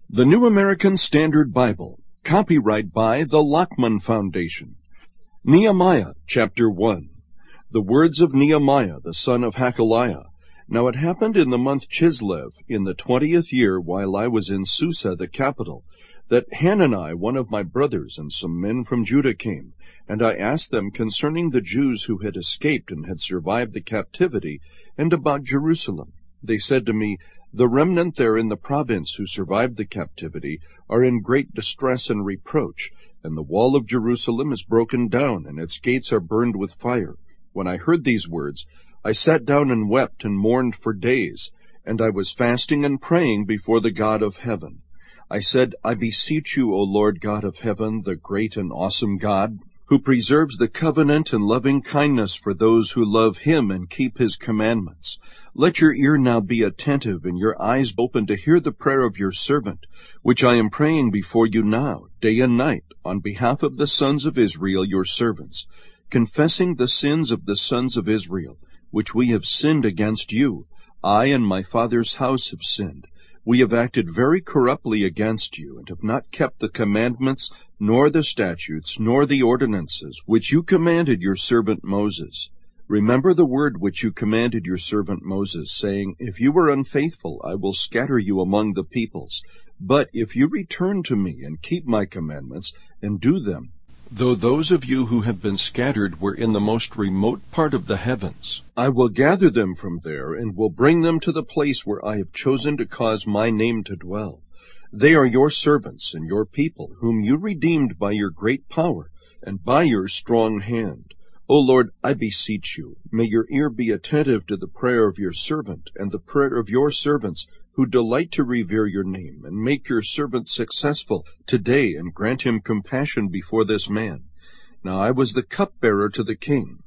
The New American Standard Bible, copyright by the Lockman Foundation. Nehemiah, chapter 1. The words of Nehemiah, the son of Hachaliah. Now it happened in the month Chislev, in the 20th year, while I was in Susa, the capital, that Hanani, one of my brothers, and some men from Judah came, and I asked them concerning the Jews who had escaped and had survived the captivity, and about Jerusalem. They said to me, "The remnant there in the province who survived the captivity are in great distress and reproach, and the wall of Jerusalem is broken down, and its gates are burned with fire." When I heard these words, I sat down and wept and mourned for days, and I was fasting and praying before the God of heaven. I said, "I beseech you, O Lord God of heaven, the great and awesome God, who preserves the covenant and loving kindness for those who love him and keep his commandments. Let your ear now be attentive and your eyes open to hear the prayer of your servant, which I am praying before you now, day and night, on behalf of the sons of Israel, your servants, confessing the sins of the sons of Israel, which we have sinned against you. I and my father's house have sinned. We have acted very corruptly against you, and have not kept the commandments, nor the statutes, nor the ordinances, which you commanded your servant Moses. Remember the word which you commanded your servant Moses, saying, 'If you are unfaithful, I will scatter you among the peoples. But if you return to me and keep my commandments, and do them, though those of you who have been scattered were in the most remote part of the heavens, I will gather them from there, and will bring them to the place where I have chosen to cause my name to dwell. They are your servants and your people, whom you redeemed by your great power and by your strong hand. O Lord, I beseech you, may your ear be attentive to the prayer of your servant and the prayer of your servants, who delight to revere your name, and make your servant successful today, and grant him compassion before this man." Now I was the cupbearer to the king,